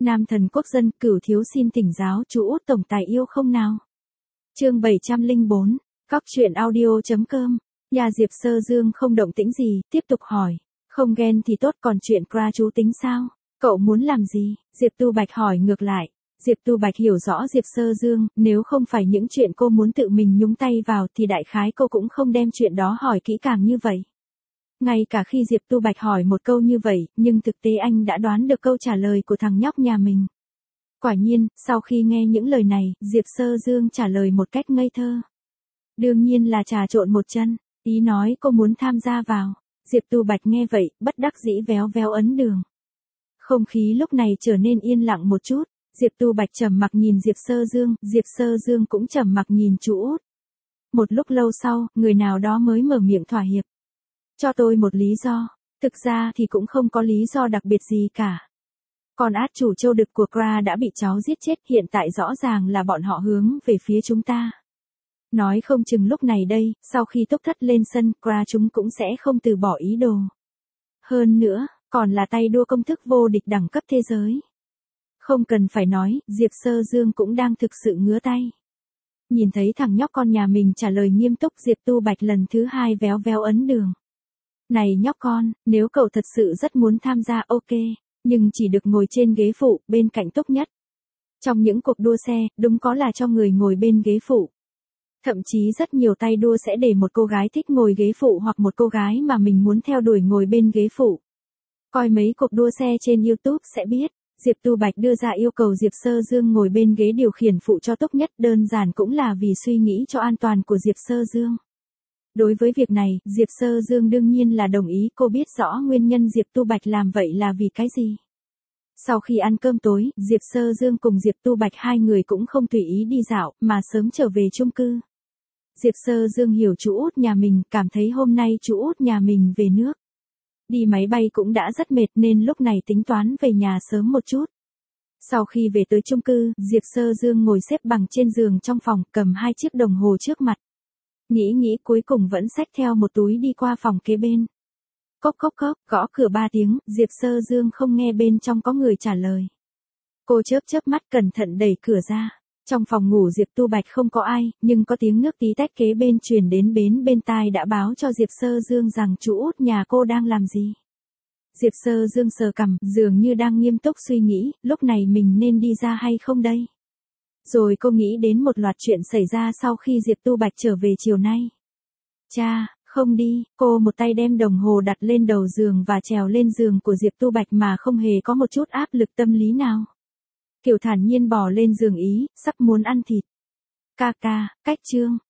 Nam thần quốc dân, Cửu thiếu xin thỉnh giáo chú út tổng tài yêu không nào? Chương 704, Cóc truyện audio.com. Nhà Diệp Sơ Dương không động tĩnh gì, tiếp tục hỏi. Không ghen thì tốt, còn chuyện Kra chú tính sao? Cậu muốn làm gì? Diệp Tu Bạch hỏi ngược lại. Diệp Tu Bạch hiểu rõ Diệp Sơ Dương, nếu không phải những chuyện cô muốn tự mình nhúng tay vào thì đại khái cô cũng không đem chuyện đó hỏi kỹ càng như vậy. Ngay cả khi Diệp Tu Bạch hỏi một câu như vậy, nhưng thực tế anh đã đoán được câu trả lời của thằng nhóc nhà mình. Quả nhiên, sau khi nghe những lời này, Diệp Sơ Dương trả lời một cách ngây thơ. Đương nhiên là trà trộn một chân, ý nói cô muốn tham gia vào. Diệp Tu Bạch nghe vậy, bất đắc dĩ véo véo ấn đường. Không khí lúc này trở nên yên lặng một chút, Diệp Tu Bạch trầm mặc nhìn Diệp Sơ Dương cũng trầm mặc nhìn chú út. Một lúc lâu sau, người nào đó mới mở miệng thỏa hiệp. Cho tôi một lý do, thực ra thì cũng không có lý do đặc biệt gì cả. Còn át chủ châu đực của Kra đã bị cháu giết chết, hiện tại rõ ràng là bọn họ hướng về phía chúng ta. Nói không chừng lúc này đây, sau khi Túc Thất lên sân, Kra chúng cũng sẽ không từ bỏ ý đồ. Hơn nữa, còn là tay đua công thức vô địch đẳng cấp thế giới. Không cần phải nói, Diệp Sơ Dương cũng đang thực sự ngứa tay. Nhìn thấy thằng nhóc con nhà mình trả lời nghiêm túc, Diệp Tu Bạch lần thứ hai véo véo ấn đường. Này nhóc con, nếu cậu thật sự rất muốn tham gia ok, nhưng chỉ được ngồi trên ghế phụ, bên cạnh Túc Nhất. Trong những cuộc đua xe, đúng có là cho người ngồi bên ghế phụ. Thậm chí rất nhiều tay đua sẽ để một cô gái thích ngồi ghế phụ hoặc một cô gái mà mình muốn theo đuổi ngồi bên ghế phụ. Coi mấy cuộc đua xe trên YouTube sẽ biết, Diệp Tu Bạch đưa ra yêu cầu Diệp Sơ Dương ngồi bên ghế điều khiển phụ cho Túc Nhất, đơn giản cũng là vì suy nghĩ cho an toàn của Diệp Sơ Dương. Đối với việc này, Diệp Sơ Dương đương nhiên là đồng ý, cô biết rõ nguyên nhân Diệp Tu Bạch làm vậy là vì cái gì. Sau khi ăn cơm tối, Diệp Sơ Dương cùng Diệp Tu Bạch hai người cũng không tùy ý đi dạo, mà sớm trở về chung cư. Diệp Sơ Dương hiểu chú út nhà mình, cảm thấy hôm nay chú út nhà mình về nước. Đi máy bay cũng đã rất mệt nên lúc này tính toán về nhà sớm một chút. Sau khi về tới chung cư, Diệp Sơ Dương ngồi xếp bằng trên giường trong phòng, cầm hai chiếc đồng hồ trước mặt. Nghĩ cuối cùng vẫn xách theo một túi đi qua phòng kế bên. Cốc, gõ cửa 3 tiếng, Diệp Sơ Dương không nghe bên trong có người trả lời. Cô chớp mắt cẩn thận đẩy cửa ra. Trong phòng ngủ Diệp Tu Bạch không có ai, nhưng có tiếng nước tí tách kế bên truyền đến bên tai đã báo cho Diệp Sơ Dương rằng chú út nhà cô đang làm gì. Diệp Sơ Dương sờ cằm, dường như đang nghiêm túc suy nghĩ, lúc này mình nên đi ra hay không đây? Rồi cô nghĩ đến một loạt chuyện xảy ra sau khi Diệp Tu Bạch trở về chiều nay. Cha, không đi, cô một tay đem đồng hồ đặt lên đầu giường và trèo lên giường của Diệp Tu Bạch mà không hề có một chút áp lực tâm lý nào. Kiểu thản nhiên bò lên giường ý, sắp muốn ăn thịt. Ca, cách chương,